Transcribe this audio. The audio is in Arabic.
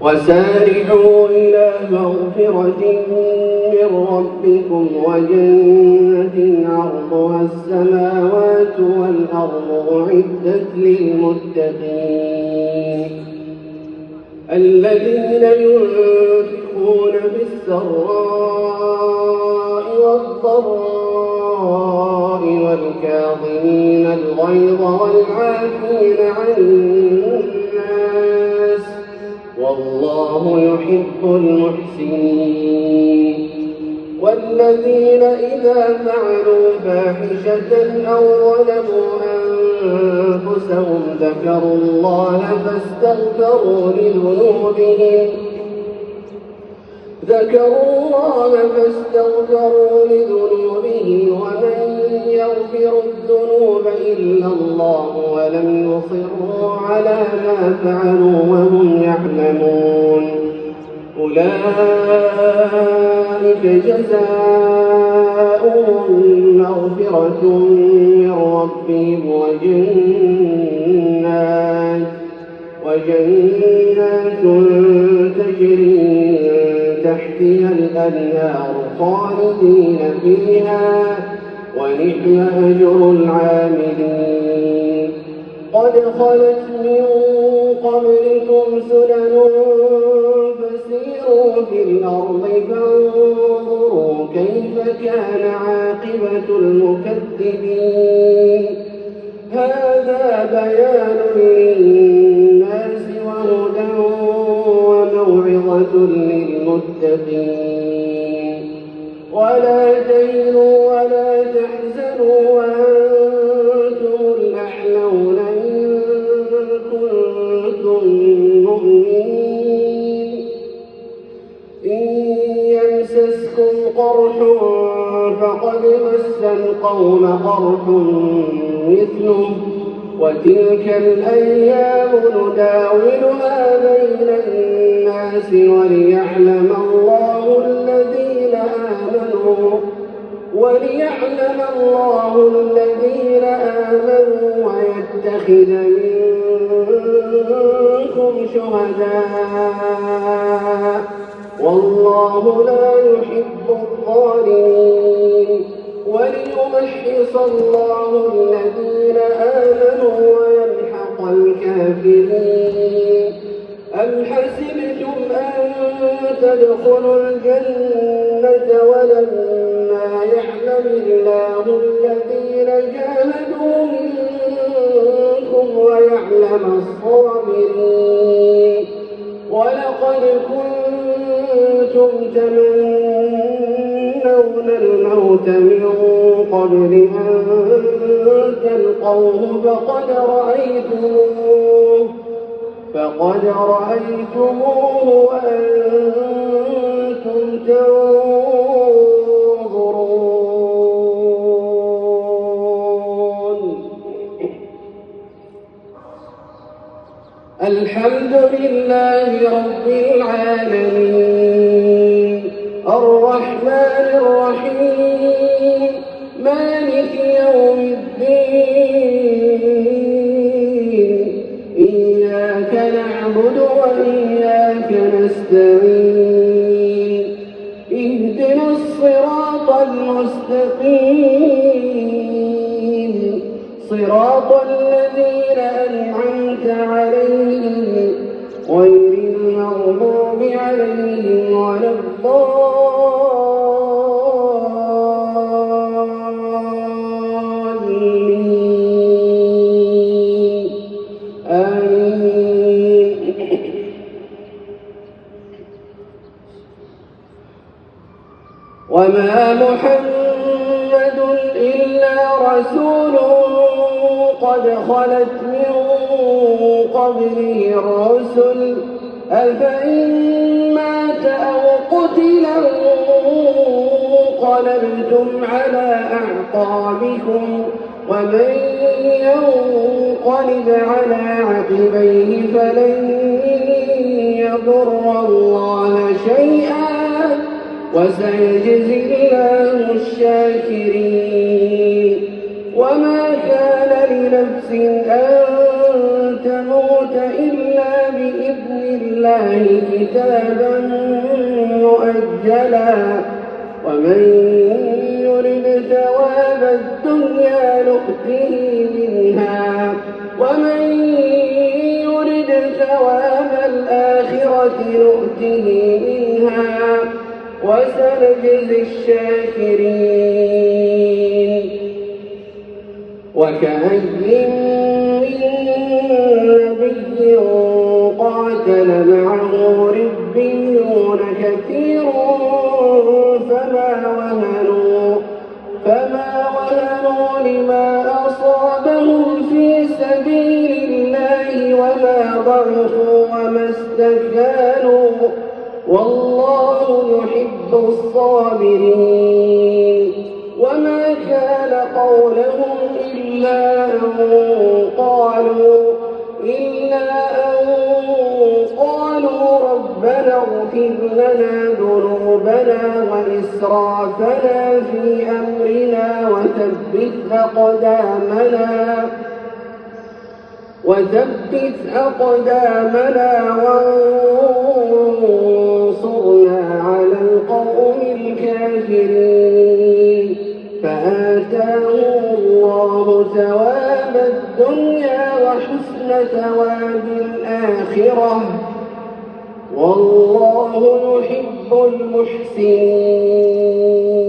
وسارعوا إلى مغفرة من ربكم وجنة عرضها السماوات والأرض أعدت للمتقين الذين ينفقون بالسراء والضراء والكاظمين الغيظ والعافين عن الناس والله يحب المحسنين والذين إذا فعلوا فاحشة أو ظلموا أنفسهم ذكروا الله فاستغفروا لذنوبهم ومن يغفر الذنوب إلا الله ولم يصروا على ما فعلوا وهم يعلمون أولئك جزاؤهم مغفرة من ربهم وجنات تجري تحتها الأنهار خالدين فيها ونعم أجر العاملين قد خلت من قبلكم سنن فسيروا في الأرض فانظروا كيف كان عاقبة المكذبين هذا بيان للناس وهدى وموعظة للمتقين ولا تهنوا ولا تحزنوا وأنتم الأعلون إن كنتم مؤمنين إن يمسسكم قرح فقد مس القوم قرح مثله وتلك الأيام نداولها بين الناس وليعلم الله الذين آمنوا ويتخذ منكم شهداء والله لا يحب الظالمين وليمحص الله الذين آمنوا ويمحق الكافرين أم حسبتم أن تدخلوا الجنة ولما يعلم الله الذين جاهدوا منكم ويعلم الصابرين ولقد كنتم تمنون الموت من قبل أن تلقوه فقد رأيتموه وأنتم تنظرون الحمد لله رب العالمين الرحمن الرحيم مالك يوم الدين إياك نعبد وإياك نستعين اهدنا الصراط المستقيم صراط الذين أنعمت عليهم غير المغضوب عليهم ولا الضالين آمين وما محمد إلا رسول قد خلت من قبله الرسل أفإن مات أو قتل انقلبتم على أعقابكم ومن ينقلب على عقبيه فلن يضر الله شيئا وسيجزي الله الشاكرين وما كان لنفس أن تموت إلا بإذن الله الله كتابا مؤجلا ومن يرد ثواب الدنيا نؤته منها ومن يرد ثواب الآخرة نؤته منها وسنجزي الشاكرين. وكأي من نبي قاتل معه ربيون كثير فما وهنوا لما أصابهم في سبيل الله وما ضعفوا وما استكانوا والله يحب الصابرين. وما كان قولهم إلا أن قالوا ربنا اغفر لنا ذنوبنا وإسرافنا في أمرنا وثبت أقدامنا وانصرنا على القوم الكافرين. فآتاهم الله ثواب الدنيا وحسن ثواب الآخرة والله يحب المحسنين.